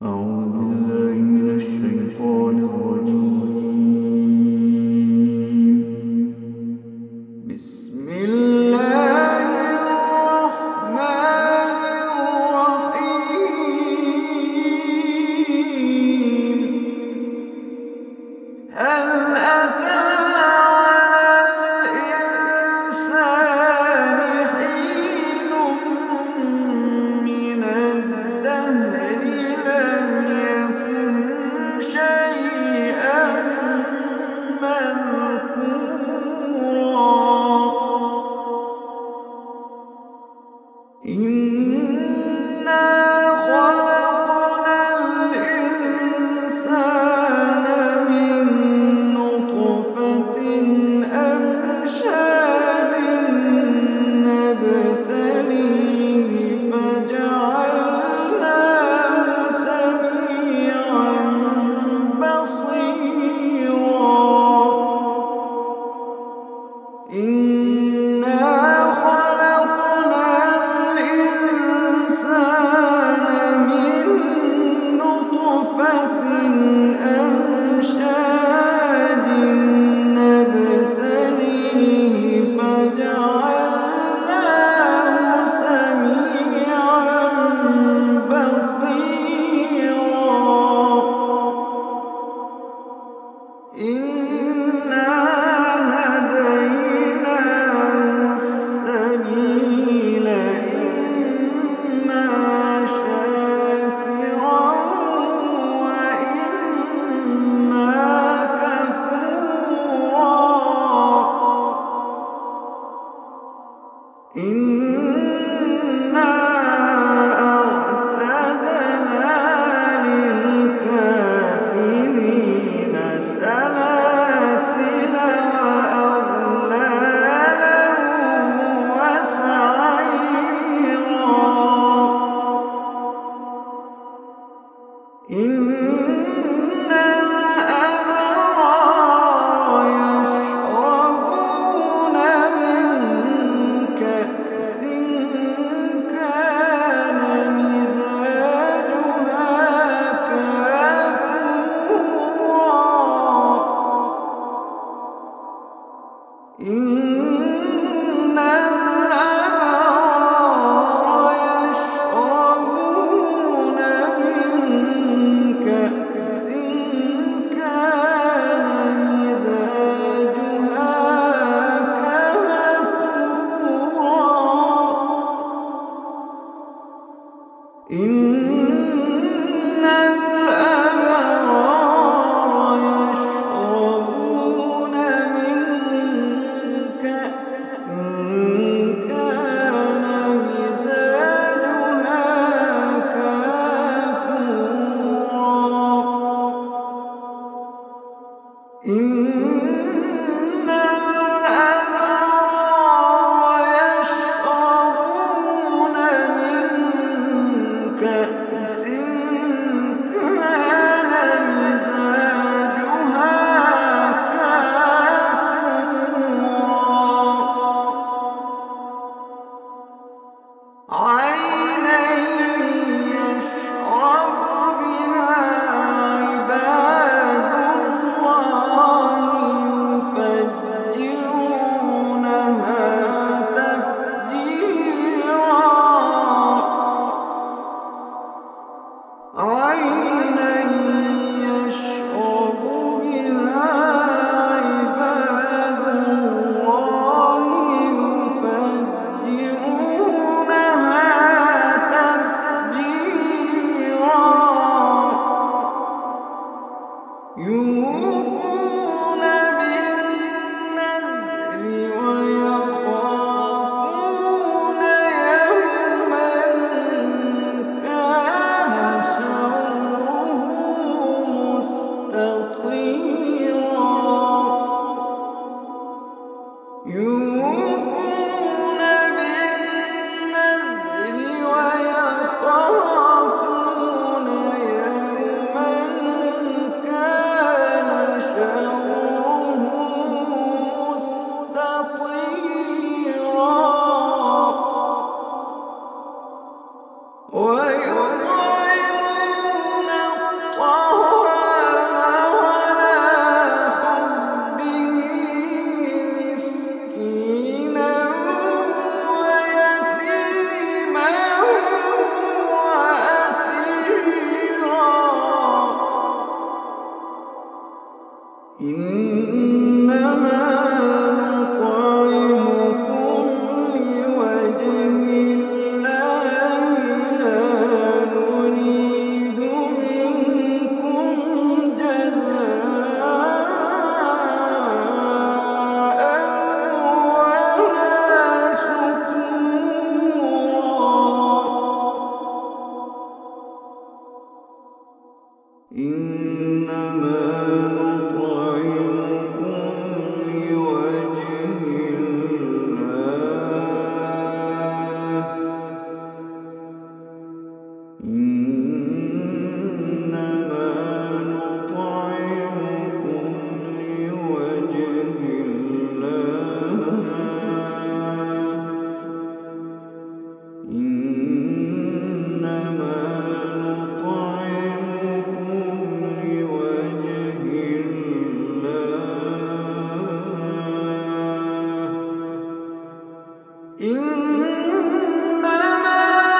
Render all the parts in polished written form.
أعوذ بالله من الشيطان الرجيم. بسم الله الرحمن الرحيم. هل أتى على الإنسان حين من الدهر لم يكن شيئا مذكورا. إنا خلقنا الإنسان من نطفة أمشاج نبتليه فجعلناه سميعا بصيرا. إنا خلقنا الإنسان من نطفة أمشاج نبتليه فجعلناه سميعا بصيرا. إنا هديناه السبيل إما شاكرا وإما كفورا. إنا أعتدنا للكافرين سلاسل وأغلالا وسعيرا. إن الأبرار يشربون من كأس كان مزاجها كافورا. إن الأبرار يشربون من كأس كان مزاجها كافورا. إن الأبرار يشربون من كأس كان مزاجها كافورا. إن الأبرار يشربون من كأس كان مزاجها كافورا. عينا يشرب بها عباد الله يفجرونها تفجيرا. عينا يشرب بها عباد الله يفجرونها تفجيرا. يوفون بالنذر ويخافون يوما كان شره مستطيرا. يوفون بالنذر ويخافون يوما كان إنما نطعمكم لوجه الله إنما نطعمكم لوجه الله إنما نطعمكم لوجه الله إنما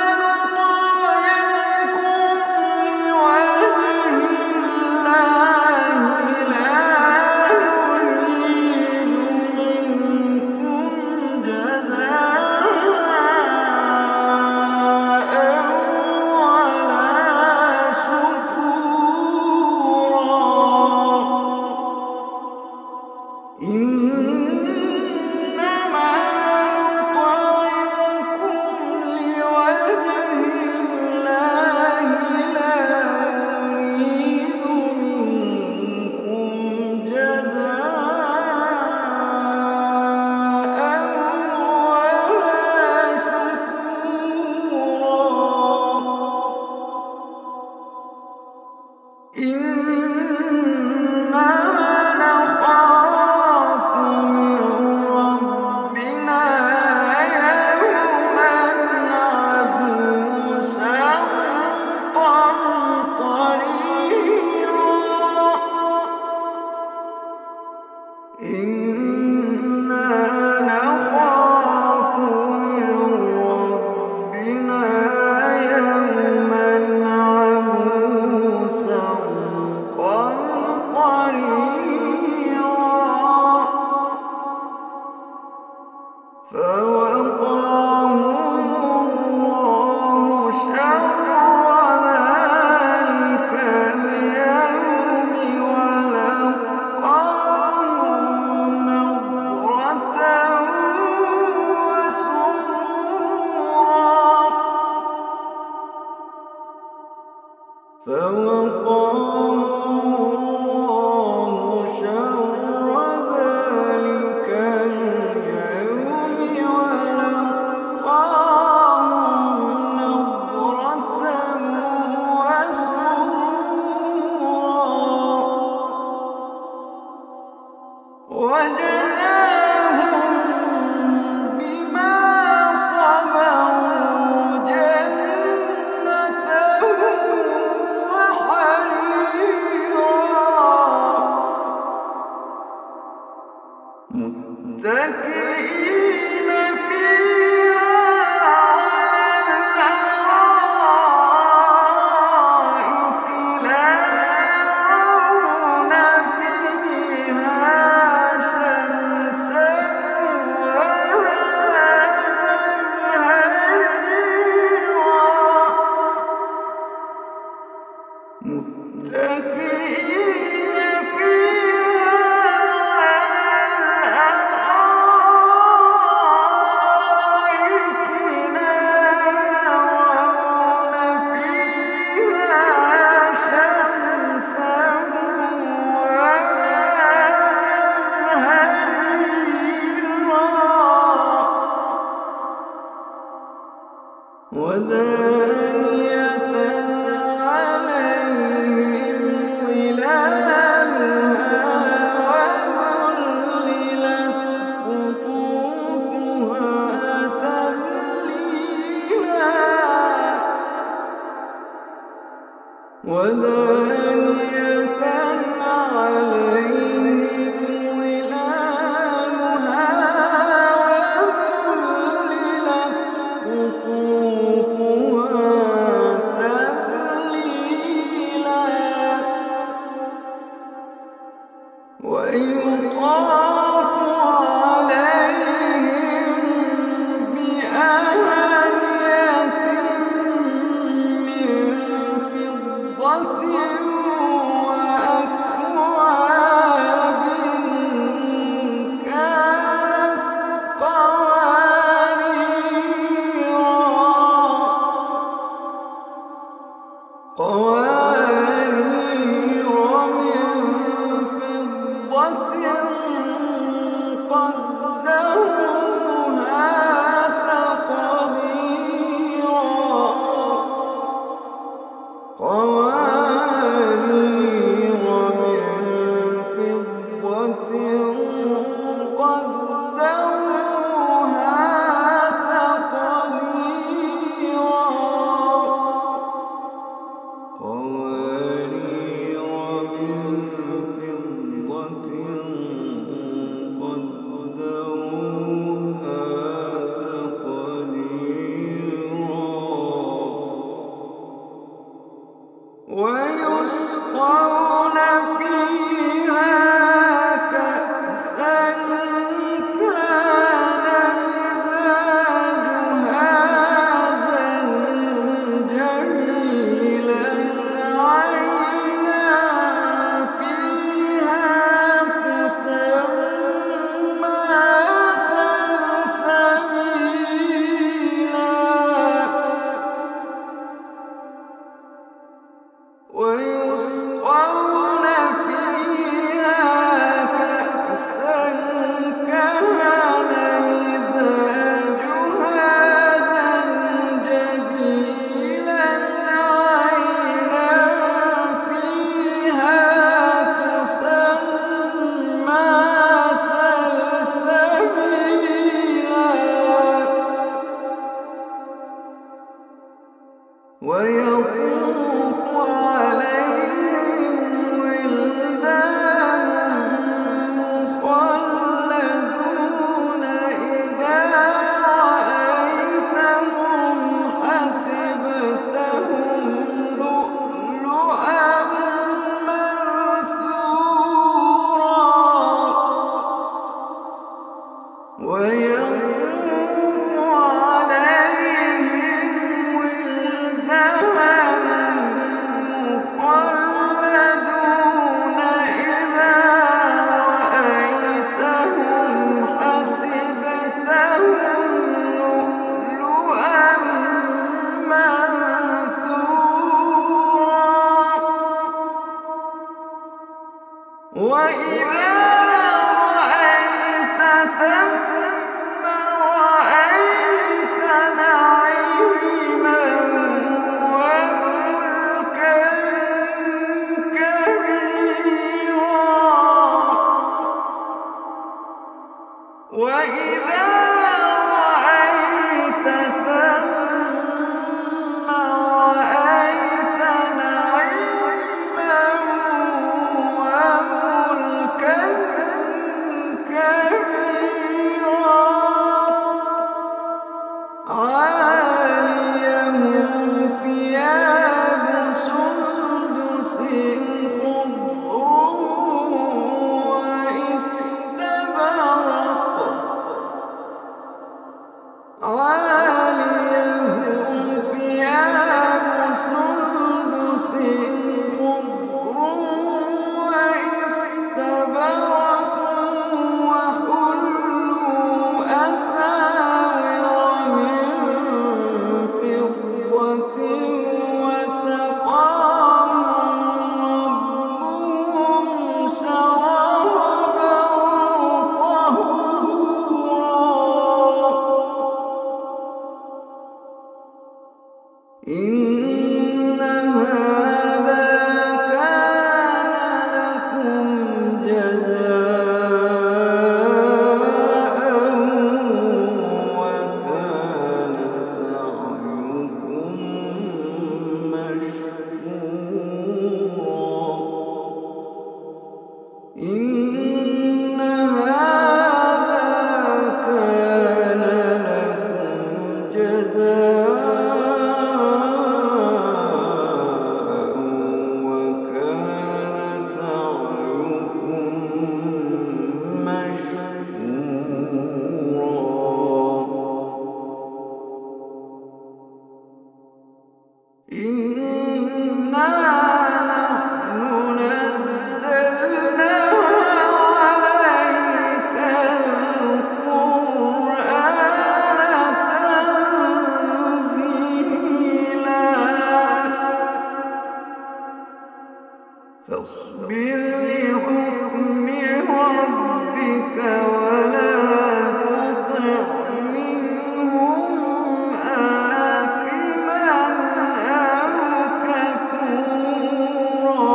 متكئين فيها على الأرائك لا يرون فيها شمسا ولا زمهريرا متكئين فيها ودانية عليهم ظلالها وذللت قطوفها تذليلا ودانية عليهم ظلالها وذللت قطوفها تذليلا ويطاف عليهم بآنية من فضة وأكواب كانت قوارير قوارير من فضة قدروها تقديرا ويسقون فيها كأسا كان مزاجها زنجبيلا عينا فيها تسمى سلسبيلا ويسقون فيها كأسا كان مزاجها زنجبيلا عينا فيها تسمى سلسبيلا ويطوف عليهم ولدان مخلدون إذا رأيتهم حسبتهم لؤلؤا منثورا ويطوف عليهم ولدان مخلدون إذا رأيتهم حسبتهم لؤلؤا منثورا وإذا رأيت ثم رأيت نعيما وملكا كبيرا وإذا رأيت ثم رأيت نعيما وملكا كبيرا عاليهم ثياب سندس خضر واستبرق عاليهم ثياب سندس خضر واستبرق وحلوا أساور من فضة وسقاهم ربهم شرابا طهورا إن هذا كان لكم جزاء وكان سعيكم مشكورا إن هذا كان لكم جزاء وكان سعيكم مشكورا إنا نحن نزلنا عليك القرآن تنزيلا فاصبر لحكم ربك ولا تطع منهم آثما أو كفورا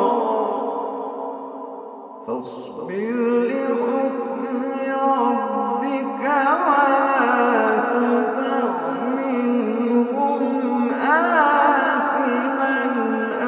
فاصبر لحكم ربك ولا تطع منهم آثما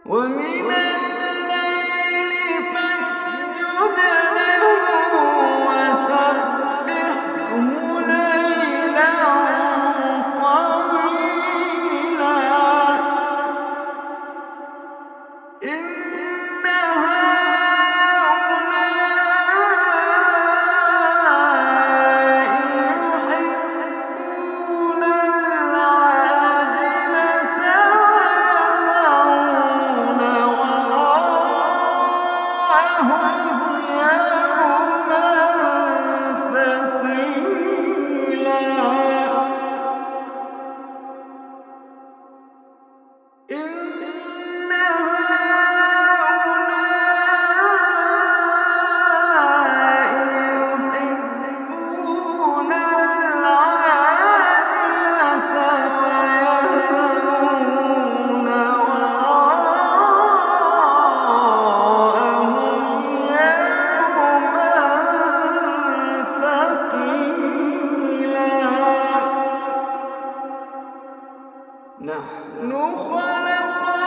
ومن الليل فاسجد له وسبحه ليلا طويلا إن هؤلاء يحبون العاجلة ويذرون وراءهم يوما ثقيلا إن هؤلاء يحبون العاجلة ويذرون وراءهم يوما ثقيلا نحن خلقناهم